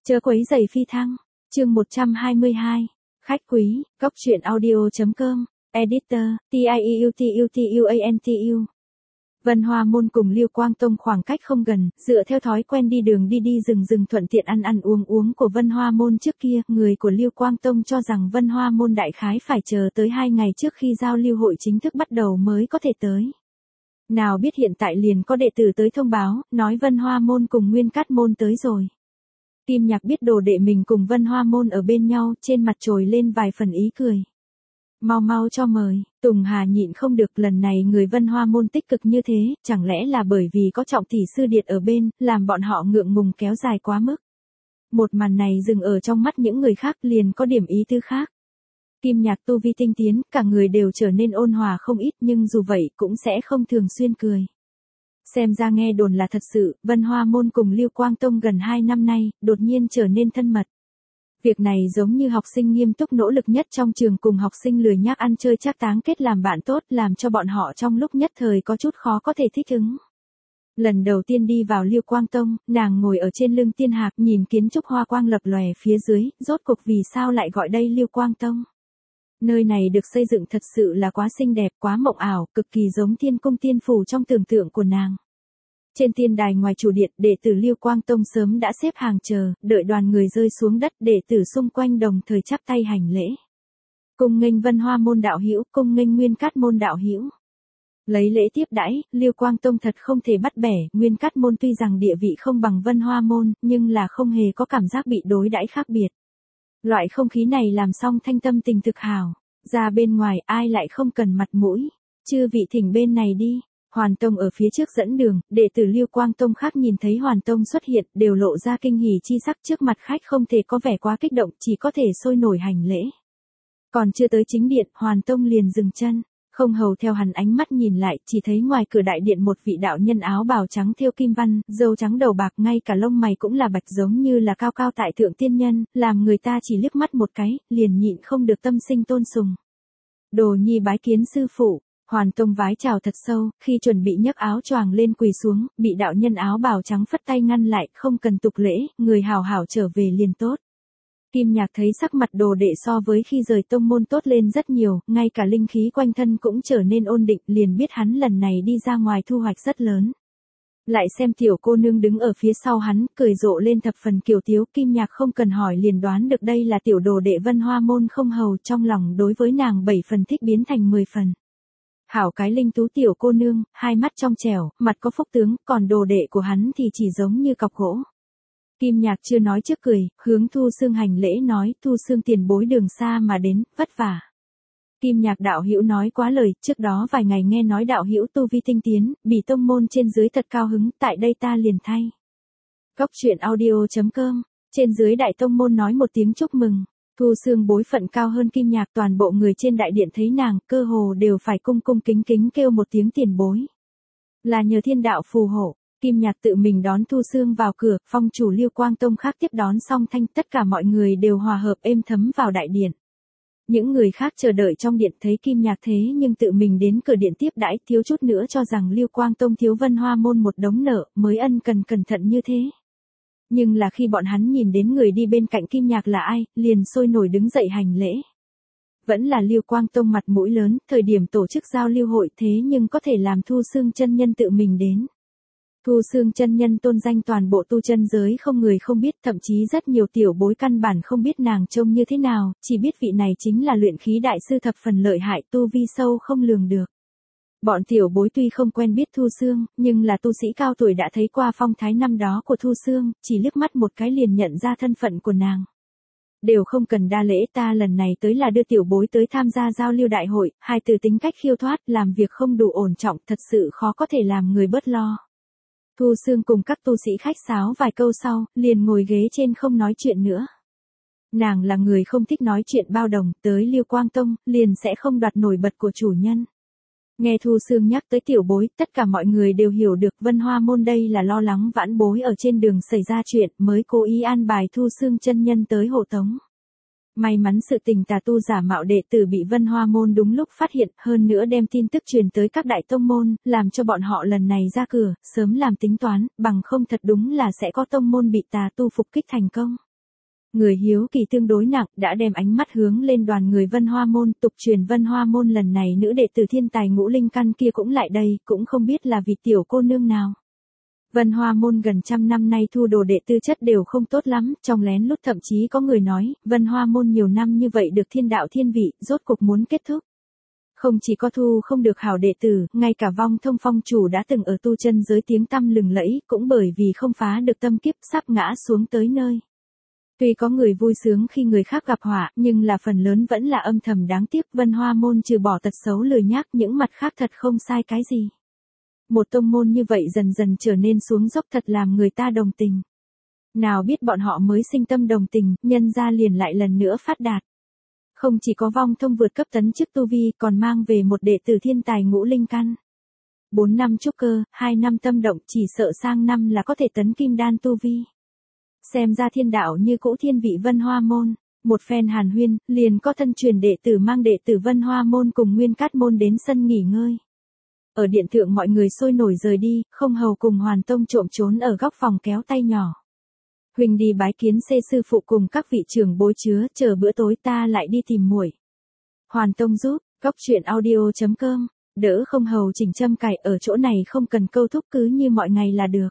Chớ quấy rầy phi thăng. Chương 122. Khách quý, góc truyện audio.com. Editor, TIEUTUTUANTU. Vân Hoa Môn cùng Liêu Quang Tông khoảng cách không gần, dựa theo thói quen đi đường đi rừng thuận tiện ăn uống của Vân Hoa Môn trước kia, người của Liêu Quang Tông cho rằng Vân Hoa Môn đại khái phải chờ tới 2 ngày trước khi giao lưu hội chính thức bắt đầu mới có thể tới. Nào biết hiện tại liền có đệ tử tới thông báo, nói Vân Hoa Môn cùng Nguyên Cát Môn tới rồi. Kim Nhạc biết đồ đệ mình cùng Vân Hoa Môn ở bên nhau, trên mặt trồi lên vài phần ý cười. Mau cho mời. Tùng Hà nhịn không được, lần này người Vân Hoa Môn tích cực như thế, chẳng lẽ là bởi vì có Trọng tỷ sư điệt ở bên, làm bọn họ ngượng ngùng kéo dài quá mức. Một màn này dừng ở trong mắt những người khác liền có điểm ý tư khác. Kim Nhạc tu vi tinh tiến, cả người đều trở nên ôn hòa không ít, nhưng dù vậy cũng sẽ không thường xuyên cười. Xem ra nghe đồn là thật sự, Vân Hoa Môn cùng Liêu Quang Tông gần 2 năm nay, đột nhiên trở nên thân mật. Việc này giống như học sinh nghiêm túc nỗ lực nhất trong trường cùng học sinh lười nhác ăn chơi trác táng kết làm bạn tốt, làm cho bọn họ trong lúc nhất thời có chút khó có thể thích ứng. Lần đầu tiên đi vào Liêu Quang Tông, nàng ngồi ở trên lưng tiên hạc nhìn kiến trúc hoa quang lập lòe phía dưới, rốt cuộc vì sao lại gọi đây Liêu Quang Tông. Nơi này được xây dựng thật sự là quá xinh đẹp, quá mộng ảo, cực kỳ giống thiên cung tiên phủ trong tưởng tượng của nàng. Trên tiên đài ngoài chủ điện, đệ tử Liêu Quang Tông sớm đã xếp hàng chờ, đợi đoàn người rơi xuống đất, đệ tử xung quanh đồng thời chắp tay hành lễ. Cung nghênh Vân Hoa Môn đạo hữu, cung nghênh Nguyên Cát Môn đạo hữu. Lấy lễ tiếp đãi, Liêu Quang Tông thật không thể bắt bẻ, Nguyên Cát Môn tuy rằng địa vị không bằng Vân Hoa Môn, nhưng là không hề có cảm giác bị đối đãi khác biệt. Loại không khí này làm xong thanh tâm tình thực hào, ra bên ngoài ai lại không cần mặt mũi, chư vị thỉnh bên này đi. Hoàn Tông ở phía trước dẫn đường, đệ tử Liêu Quang Tông khác nhìn thấy Hoàn Tông xuất hiện, đều lộ ra kinh hỉ chi sắc, trước mặt khách không thể có vẻ quá kích động, chỉ có thể sôi nổi hành lễ. Còn chưa tới chính điện, Hoàn Tông liền dừng chân, không hầu theo hắn ánh mắt nhìn lại, chỉ thấy ngoài cửa đại điện một vị đạo nhân áo bào trắng thêu kim văn, râu trắng đầu bạc, ngay cả lông mày cũng là bạch giống như là cao cao tại thượng tiên nhân, làm người ta chỉ liếc mắt một cái, liền nhịn không được tâm sinh tôn sùng. Đồ nhi bái kiến sư phụ. Hoàn Tông vái chào thật sâu, khi chuẩn bị nhấc áo choàng lên quỳ xuống, bị đạo nhân áo bào trắng phất tay ngăn lại, không cần tục lễ, người hảo hảo trở về liền tốt. Kim Nhạc thấy sắc mặt đồ đệ so với khi rời tông môn tốt lên rất nhiều, ngay cả linh khí quanh thân cũng trở nên ôn định, liền biết hắn lần này đi ra ngoài thu hoạch rất lớn. Lại xem tiểu cô nương đứng ở phía sau hắn, cười rộ lên thập phần kiều tiếu, Kim Nhạc không cần hỏi liền đoán được đây là tiểu đồ đệ Vân Hoa Môn không hầu, trong lòng đối với nàng 7 phần thích biến thành 10 phần. Hảo cái linh tú tiểu cô nương, hai mắt trong trẻo, mặt có phúc tướng, còn đồ đệ của hắn thì chỉ giống như cọc gỗ. Kim Nhạc chưa nói trước cười, hướng Thu Xương hành lễ nói, Thu Xương tiền bối đường xa mà đến, vất vả. Kim Nhạc đạo hữu nói quá lời, trước đó vài ngày nghe nói đạo hữu tu vi tinh tiến, bị tông môn trên dưới thật cao hứng, tại đây ta liền thay. Góc truyện audio.com, trên dưới đại tông môn nói một tiếng chúc mừng. Thu Xương bối phận cao hơn Kim Nhạc, toàn bộ người trên đại điện thấy nàng, cơ hồ đều phải cung kính kêu một tiếng tiền bối. Là nhờ thiên đạo phù hộ, Kim Nhạc tự mình đón Thu Xương vào cửa, phong chủ Liêu Quang Tông khác tiếp đón xong thanh, tất cả mọi người đều hòa hợp êm thấm vào đại điện. Những người khác chờ đợi trong điện thấy Kim Nhạc thế nhưng tự mình đến cửa điện tiếp đãi, thiếu chút nữa cho rằng Liêu Quang Tông thiếu Vân Hoa Môn một đống nợ, mới ân cần cẩn thận như thế. Nhưng là khi bọn hắn nhìn đến người đi bên cạnh Kim Nhạc là ai, liền sôi nổi đứng dậy hành lễ. Vẫn là Liêu Quang Tông mặt mũi lớn, thời điểm tổ chức giao lưu hội thế nhưng có thể làm Thu Xương chân nhân tự mình đến. Thu Xương chân nhân tôn danh toàn bộ tu chân giới không người không biết, thậm chí rất nhiều tiểu bối căn bản không biết nàng trông như thế nào, chỉ biết vị này chính là luyện khí đại sư thập phần lợi hại, tu vi sâu không lường được. Bọn tiểu bối tuy không quen biết Thu Xương, nhưng là tu sĩ cao tuổi đã thấy qua phong thái năm đó của Thu Xương, chỉ liếc mắt một cái liền nhận ra thân phận của nàng. Đều không cần đa lễ, ta lần này tới là đưa tiểu bối tới tham gia giao lưu đại hội, hai từ tính cách khiêu thoát, làm việc không đủ ổn trọng, thật sự khó có thể làm người bớt lo. Thu Xương cùng các tu sĩ khách sáo vài câu sau, liền ngồi ghế trên không nói chuyện nữa. Nàng là người không thích nói chuyện bao đồng, tới Liêu Quang Tông, liền sẽ không đoạt nổi bật của chủ nhân. Nghe Thu Xương nhắc tới tiểu bối, tất cả mọi người đều hiểu được Vân Hoa Môn đây là lo lắng vãn bối ở trên đường xảy ra chuyện, mới cố ý an bài Thu Xương chân nhân tới hộ tống. May mắn sự tình tà tu giả mạo đệ tử bị Vân Hoa Môn đúng lúc phát hiện, hơn nữa đem tin tức truyền tới các đại tông môn, làm cho bọn họ lần này ra cửa, sớm làm tính toán, bằng không thật đúng là sẽ có tông môn bị tà tu phục kích thành công. Người hiếu kỳ tương đối nặng, đã đem ánh mắt hướng lên đoàn người Vân Hoa Môn. Tục truyền Vân Hoa Môn lần này nữ đệ tử thiên tài ngũ linh căn kia cũng lại đây, cũng không biết là vì tiểu cô nương nào. Vân Hoa Môn gần trăm năm nay thu đồ đệ tư chất đều không tốt lắm, trong lén lút thậm chí có người nói, Vân Hoa Môn nhiều năm như vậy được thiên đạo thiên vị, rốt cục muốn kết thúc. Không chỉ có thu không được hảo đệ tử, ngay cả Vong Thông Phong chủ đã từng ở tu chân giới tiếng tăm lừng lẫy, cũng bởi vì không phá được tâm kiếp sắp ngã xuống tới nơi. Tuy có người vui sướng khi người khác gặp họa, nhưng là phần lớn vẫn là âm thầm đáng tiếc. Vân Hoa Môn trừ bỏ tật xấu lười nhác, những mặt khác thật không sai cái gì. Một tông môn như vậy dần dần trở nên xuống dốc thật làm người ta đồng tình. Nào biết bọn họ mới sinh tâm đồng tình, nhân ra liền lại lần nữa phát đạt. Không chỉ có Vong Thông vượt cấp tấn chức tu vi, còn mang về một đệ tử thiên tài ngũ linh căn. 4 năm trúc cơ, 2 năm tâm động, chỉ sợ sang năm là có thể tấn kim đan tu vi. Xem ra thiên đạo như cũ thiên vị Vân Hoa Môn. Một phen hàn huyên, liền có thân truyền đệ tử mang đệ tử Vân Hoa Môn cùng Nguyên Cát Môn đến sân nghỉ ngơi. Ở điện thượng mọi người sôi nổi rời đi, Không Hầu cùng Hoàn Tông trộm trốn ở góc phòng kéo tay nhỏ. Huỳnh đi bái kiến xê sư phụ cùng các vị trưởng bối chứa, chờ bữa tối ta lại đi tìm muội. Hoàn Tông giúp, góc truyện audio.com, đỡ Không Hầu chỉnh châm cài ở chỗ này không cần câu thúc cứ như mọi ngày là được.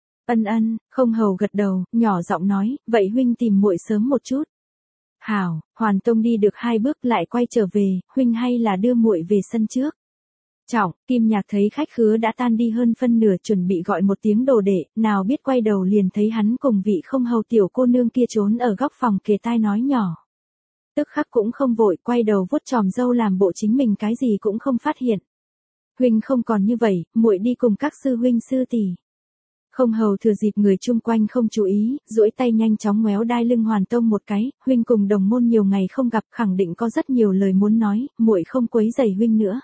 Ân, Không Hầu gật đầu, nhỏ giọng nói, vậy huynh tìm muội sớm một chút. Hảo, Hoàn Tông đi được 2 bước lại quay trở về, huynh hay là đưa muội về sân trước. Trọng, Kim Nhạc thấy khách khứa đã tan đi hơn phân nửa chuẩn bị gọi một tiếng đồ đệ, nào biết quay đầu liền thấy hắn cùng vị Không Hầu tiểu cô nương kia trốn ở góc phòng kề tai nói nhỏ. Tức khắc cũng không vội, quay đầu vuốt chòm râu làm bộ chính mình cái gì cũng không phát hiện. Huynh không còn như vậy, muội đi cùng các sư huynh sư tỷ. Không Hầu thừa dịp người chung quanh không chú ý, duỗi tay nhanh chóng ngoéo đai lưng Hoàn Tông một cái, huynh cùng đồng môn nhiều ngày không gặp, khẳng định có rất nhiều lời muốn nói, muội không quấy rầy huynh nữa.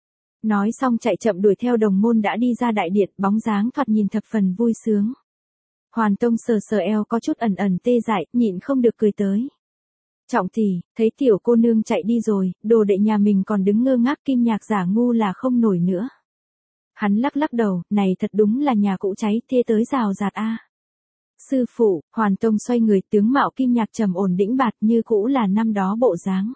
Nói xong chạy chậm đuổi theo đồng môn đã đi ra đại điện, bóng dáng thoạt nhìn thập phần vui sướng. Hoàn Tông sờ sờ eo có chút ẩn ẩn tê dại, nhịn không được cười tới. Trọng tỷ, thấy tiểu cô nương chạy đi rồi, đồ đệ nhà mình còn đứng ngơ ngác. Kim Nhạc giả ngu là không nổi nữa. Hắn lắc lắc đầu, này thật đúng là nhà cũ cháy thê tới rào rạt a. Sư phụ, Hoàn Tông xoay người, tướng mạo Kim Nhạc trầm ổn đĩnh bạt như cũ là năm đó bộ dáng.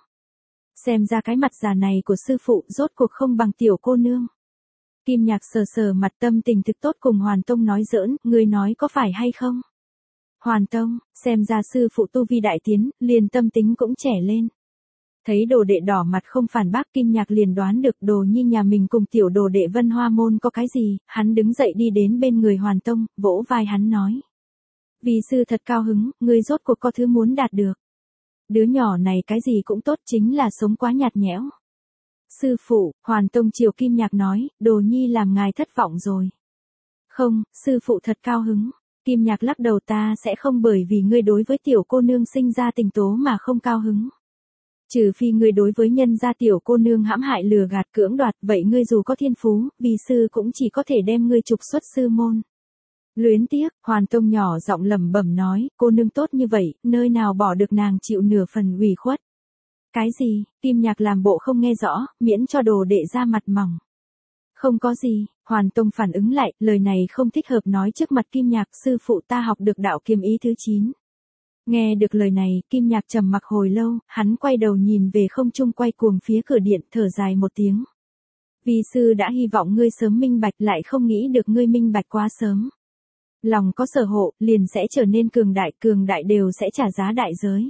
Xem ra cái mặt già này của sư phụ rốt cuộc không bằng tiểu cô nương. Kim Nhạc sờ sờ mặt, tâm tình thực tốt cùng Hoàn Tông nói giỡn, ngươi nói có phải hay không? Hoàn Tông, xem ra sư phụ tu vi đại tiến, liền tâm tính cũng trẻ lên. Thấy đồ đệ đỏ mặt không phản bác, Kim Nhạc liền đoán được Đồ Nhi nhà mình cùng tiểu đồ đệ Vân Hoa Môn có cái gì, hắn đứng dậy đi đến bên người Hoàn Tông, vỗ vai hắn nói. Vì sư thật cao hứng, ngươi rốt cuộc có thứ muốn đạt được. Đứa nhỏ này cái gì cũng tốt, chính là sống quá nhạt nhẽo. Sư phụ, Hoàn Tông chiều Kim Nhạc nói, Đồ Nhi làm ngài thất vọng rồi. Không, sư phụ thật cao hứng. Kim Nhạc lắc đầu, ta sẽ không bởi vì ngươi đối với tiểu cô nương sinh ra tình tố mà không cao hứng. Trừ phi ngươi đối với nhân gia tiểu cô nương hãm hại lừa gạt cưỡng đoạt, vậy ngươi dù có thiên phú, vì sư cũng chỉ có thể đem ngươi trục xuất sư môn. Luyến tiếc, Hoàn Tông nhỏ giọng lẩm bẩm nói, cô nương tốt như vậy, nơi nào bỏ được nàng chịu nửa phần ủy khuất. Cái gì? Kim Nhạc làm bộ không nghe rõ, miễn cho đồ đệ ra mặt mỏng. Không có gì, Hoàn Tông phản ứng lại, lời này không thích hợp nói trước mặt Kim Nhạc, sư phụ ta học được đạo kiếm ý thứ 9. Nghe được lời này, Kim Nhạc trầm mặc hồi lâu, hắn quay đầu nhìn về không trung quay cuồng phía cửa điện, thở dài một tiếng. Vì sư đã hy vọng ngươi sớm minh bạch, lại không nghĩ được ngươi minh bạch quá sớm. Lòng có sở hộ, liền sẽ trở nên cường đại đều sẽ trả giá đại giới.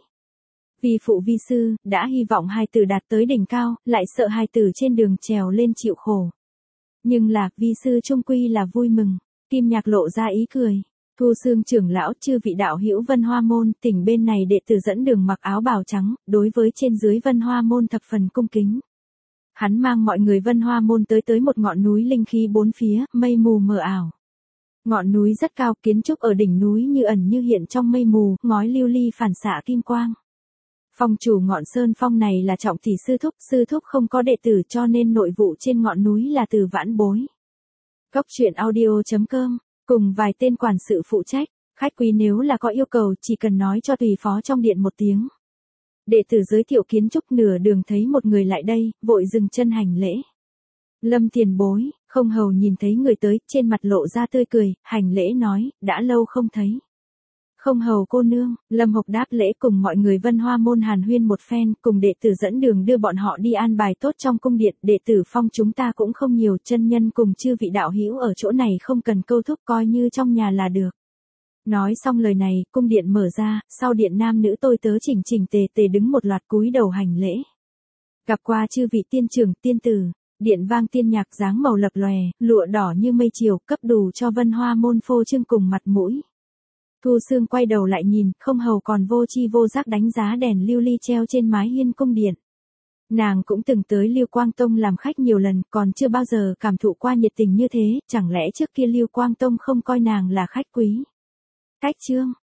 Vì phụ vi sư, đã hy vọng hai tử đạt tới đỉnh cao, lại sợ hai tử trên đường trèo lên chịu khổ. Nhưng là, vi sư trung quy là vui mừng. Kim Nhạc lộ ra ý cười. Thu Xương trưởng lão, chư vị đạo hữu Vân Hoa Môn, tỉnh bên này đệ tử dẫn đường mặc áo bào trắng, đối với trên dưới Vân Hoa Môn thập phần cung kính. Hắn mang mọi người Vân Hoa Môn tới một ngọn núi linh khí bốn phía, mây mù mờ ảo. Ngọn núi rất cao, kiến trúc ở đỉnh núi như ẩn như hiện trong mây mù, ngói lưu ly phản xạ kim quang. Phong chủ ngọn sơn phong này là Trọng tỷ sư thúc không có đệ tử cho nên nội vụ trên ngọn núi là từ vãn bối. Góc truyện audio.com, cùng vài tên quản sự phụ trách, khách quý nếu là có yêu cầu chỉ cần nói cho tùy phó trong điện một tiếng. Đệ tử giới thiệu kiến trúc, nửa đường thấy một người lại đây, vội dừng chân hành lễ. Lâm tiền bối, Không Hầu nhìn thấy người tới, trên mặt lộ ra tươi cười, hành lễ nói, đã lâu không thấy. Không hầu cô nương, Lâm Hộc đáp lễ cùng mọi người Vân Hoa môn hàn huyên một phen, cùng đệ tử dẫn đường đưa bọn họ đi an bài tốt trong cung điện, đệ tử phong chúng ta cũng không nhiều, chân nhân cùng chư vị đạo hữu ở chỗ này không cần câu thúc, coi như trong nhà là được. Nói xong lời này, cung điện mở ra, sau điện nam nữ tôi tớ chỉnh chỉnh tề tề đứng một loạt cúi đầu hành lễ. Gặp qua chư vị tiên trưởng, tiên tử, điện vang tiên nhạc dáng màu lập lòe, lụa đỏ như mây chiều, cấp đủ cho Vân Hoa môn phô trương cùng mặt mũi. Thu Sương quay đầu lại nhìn, không hầu còn vô chi vô giác đánh giá đèn lưu ly treo trên mái hiên cung điện. Nàng cũng từng tới Lưu Quang Tông làm khách nhiều lần, còn chưa bao giờ cảm thụ qua nhiệt tình như thế, chẳng lẽ trước kia Lưu Quang Tông không coi nàng là khách quý. Cách chương